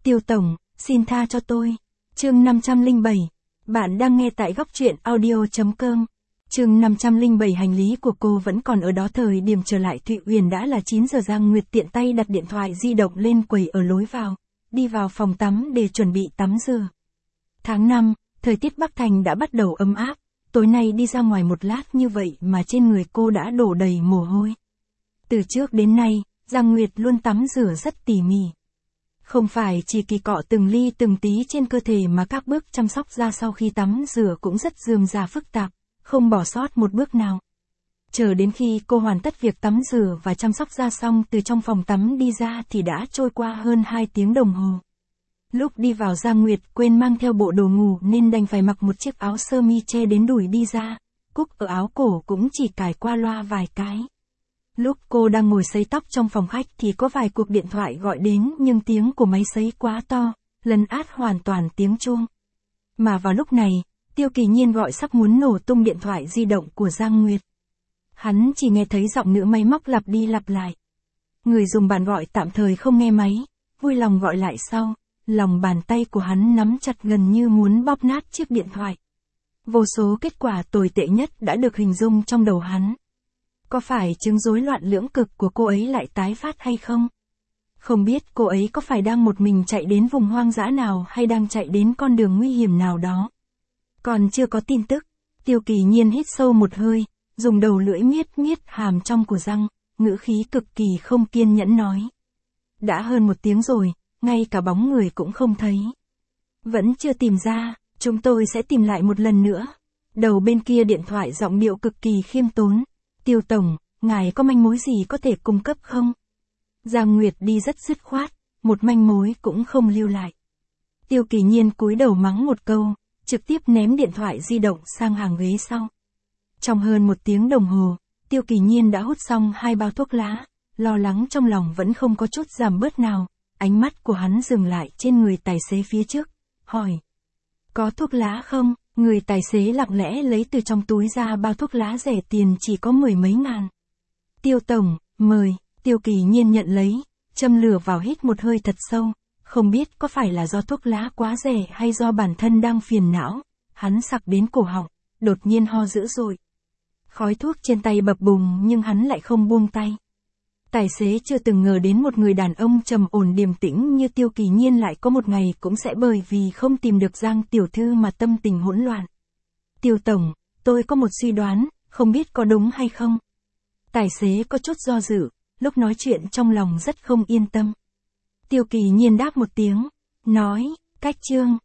Tiêu tổng, xin tha cho tôi. Chương 507. Bạn đang nghe tại góc truyện audio.com. Chương 507. Hành lý của cô vẫn còn ở đó. Thời điểm trở lại Thụy Uyển đã là 9 giờ. Giang Nguyệt tiện tay đặt điện thoại di động lên quầy ở lối vào, đi vào phòng tắm để chuẩn bị tắm rửa. Tháng 5, thời tiết Bắc Thành đã bắt đầu ấm áp. Tối nay đi ra ngoài một lát như vậy mà trên người cô đã đổ đầy mồ hôi. Từ trước đến nay, Giang Nguyệt luôn tắm rửa rất tỉ mỉ. Không phải chỉ kỳ cọ từng ly từng tí trên cơ thể mà các bước chăm sóc da sau khi tắm rửa cũng rất rườm rà phức tạp, không bỏ sót một bước nào. Chờ đến khi cô hoàn tất việc tắm rửa và chăm sóc da xong từ trong phòng tắm đi ra thì đã trôi qua hơn 2 tiếng đồng hồ. Lúc đi vào Giang Nguyệt quên mang theo bộ đồ ngủ nên đành phải mặc một chiếc áo sơ mi che đến đùi đi ra, cúc ở áo cổ cũng chỉ cài qua loa vài cái. Lúc cô đang ngồi sấy tóc trong phòng khách thì có vài cuộc điện thoại gọi đến nhưng tiếng của máy sấy quá to, lấn át hoàn toàn tiếng chuông. Mà vào lúc này, Tiêu Kỳ Nhiên gọi sắp muốn nổ tung điện thoại di động của Giang Nguyệt. Hắn chỉ nghe thấy giọng nữ máy móc lặp đi lặp lại. Người dùng bàn gọi tạm thời không nghe máy, vui lòng gọi lại sau. Lòng bàn tay của hắn nắm chặt gần như muốn bóp nát chiếc điện thoại. Vô số kết quả tồi tệ nhất đã được hình dung trong đầu hắn. Có phải chứng rối loạn lưỡng cực của cô ấy lại tái phát hay không? Không biết cô ấy có phải đang một mình chạy đến vùng hoang dã nào hay đang chạy đến con đường nguy hiểm nào đó. Còn chưa có tin tức, Tiêu Kỳ Nhiên hít sâu một hơi, dùng đầu lưỡi miết miết hàm trong của răng, ngữ khí cực kỳ không kiên nhẫn nói. Đã hơn 1 tiếng rồi, ngay cả bóng người cũng không thấy. Vẫn chưa tìm ra, chúng tôi sẽ tìm lại một lần nữa. Đầu bên kia điện thoại giọng điệu cực kỳ khiêm tốn. Tiêu tổng, ngài có manh mối gì có thể cung cấp không? Giang Nguyệt đi rất dứt khoát, một manh mối cũng không lưu lại. Tiêu Kỳ Nhiên cúi đầu mắng một câu, trực tiếp ném điện thoại di động sang hàng ghế sau. Trong hơn 1 tiếng đồng hồ, Tiêu Kỳ Nhiên đã hút xong 2 bao thuốc lá, lo lắng trong lòng vẫn không có chút giảm bớt nào. Ánh mắt của hắn dừng lại trên người tài xế phía trước, hỏi. Có thuốc lá không? Người tài xế lặng lẽ lấy từ trong túi ra bao thuốc lá rẻ tiền chỉ có 10 mấy ngàn. Tiêu tổng, mời. Tiêu Kỳ Nhiên nhận lấy, châm lửa vào hít một hơi thật sâu, không biết có phải là do thuốc lá quá rẻ hay do bản thân đang phiền não, hắn sặc đến cổ họng, đột nhiên ho dữ dội. Khói thuốc trên tay bập bùng nhưng hắn lại không buông tay. Tài xế chưa từng ngờ đến một người đàn ông trầm ổn điềm tĩnh như Tiêu Kỳ Nhiên lại có một ngày cũng sẽ bởi vì không tìm được Giang tiểu thư mà tâm tình hỗn loạn. Tiêu tổng, tôi có một suy đoán, không biết có đúng hay không. Tài xế có chút do dự, lúc nói chuyện trong lòng rất không yên tâm. Tiêu Kỳ Nhiên đáp một tiếng, nói, cách chương.